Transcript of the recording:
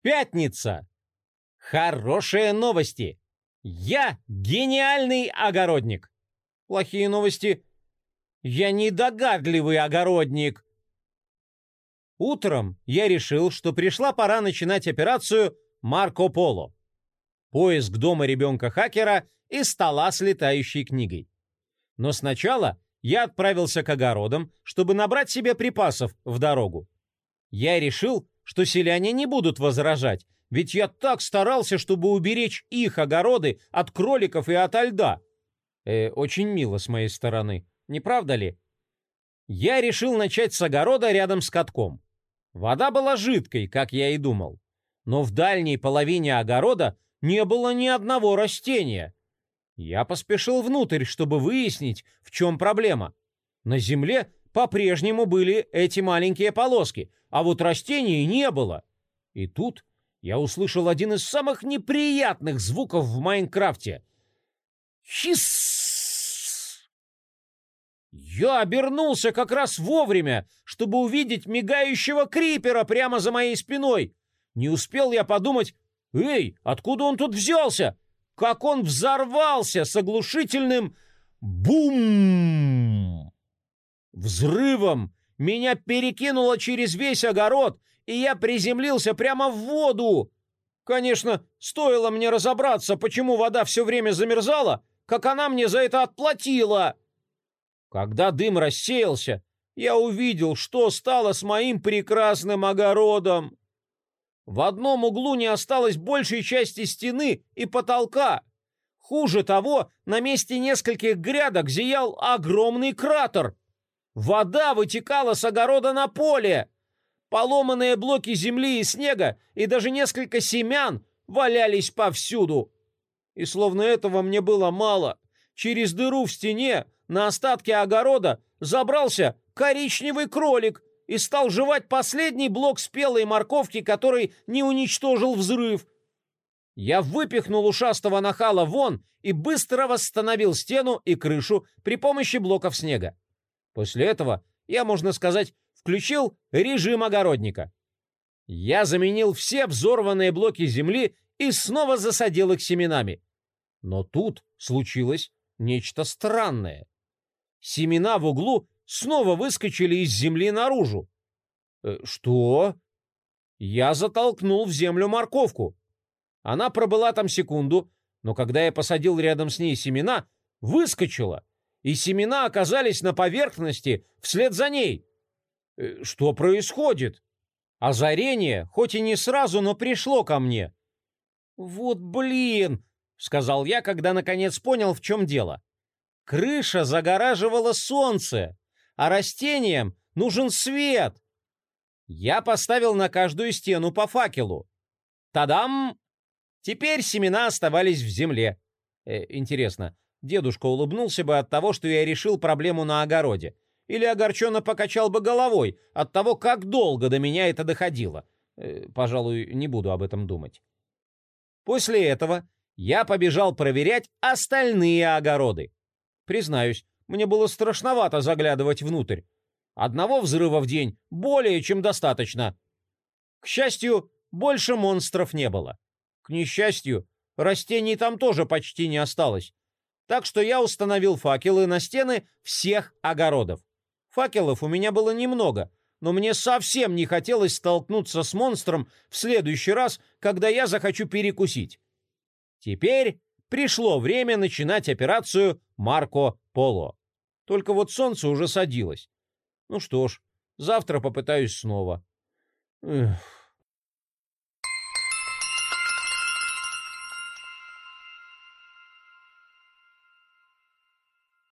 Пятница! Хорошие новости! Я гениальный огородник! Плохие новости. Я недогадливый огородник. Утром я решил, что пришла пора начинать операцию «Марко Поло». Поиск дома ребенка-хакера и стола с летающей книгой. Но сначала я отправился к огородам, чтобы набрать себе припасов в дорогу. Я решил, что селяне не будут возражать, ведь я так старался, чтобы уберечь их огороды от кроликов и ото льда. Очень мило с моей стороны, не правда ли? Я решил начать с огорода рядом с катком. Вода была жидкой, как я и думал. Но в дальней половине огорода не было ни одного растения. Я поспешил внутрь, чтобы выяснить, в чем проблема. На земле по-прежнему были эти маленькие полоски, а вот растений не было. И тут я услышал один из самых неприятных звуков в Майнкрафте. Хисс! Я обернулся как раз вовремя, чтобы увидеть мигающего крипера прямо за моей спиной. Не успел я подумать: «Эй, откуда он тут взялся?» Как он взорвался с оглушительным бум! Взрывом меня перекинуло через весь огород, и я приземлился прямо в воду. Конечно, стоило мне разобраться, почему вода все время замерзала, как она мне за это отплатила. Когда дым рассеялся, я увидел, что стало с моим прекрасным огородом. В одном углу не осталось большей части стены и потолка. Хуже того, на месте нескольких грядок зиял огромный кратер. Вода вытекала с огорода на поле. Поломанные блоки земли и снега и даже несколько семян валялись повсюду. И словно этого мне было мало, через дыру в стене на остатки огорода забрался коричневый кролик и стал жевать последний блок спелой морковки, который не уничтожил взрыв. Я выпихнул ушастого нахала вон и быстро восстановил стену и крышу при помощи блоков снега. После этого я, можно сказать, включил режим огородника. Я заменил все взорванные блоки земли и снова засадил их семенами. Но тут случилось нечто странное. Семена в углу снова выскочили из земли наружу. Что? Я затолкнул в землю морковку. Она пробыла там секунду, но когда я посадил рядом с ней семена, выскочила, и семена оказались на поверхности вслед за ней. Что происходит? Озарение, хоть и не сразу, но пришло ко мне. «Вот блин!» — сказал я, когда наконец понял, в чем дело. Крыша загораживала солнце, а растениям нужен свет. Я поставил на каждую стену по факелу. Тадам! Теперь семена оставались в земле. Интересно, дедушка улыбнулся бы от того, что я решил проблему на огороде, или огорченно покачал бы головой от того, как долго до меня это доходило. Пожалуй, не буду об этом думать. После этого я побежал проверять остальные огороды. Признаюсь, мне было страшновато заглядывать внутрь. Одного взрыва в день более чем достаточно. К счастью, больше монстров не было. К несчастью, растений там тоже почти не осталось. Так что я установил факелы на стены всех огородов. Факелов у меня было немного, но мне совсем не хотелось столкнуться с монстром в следующий раз, когда я захочу перекусить. Теперь пришло время начинать операцию «Марко Поло». Только вот солнце уже садилось. Ну что ж, завтра попытаюсь снова.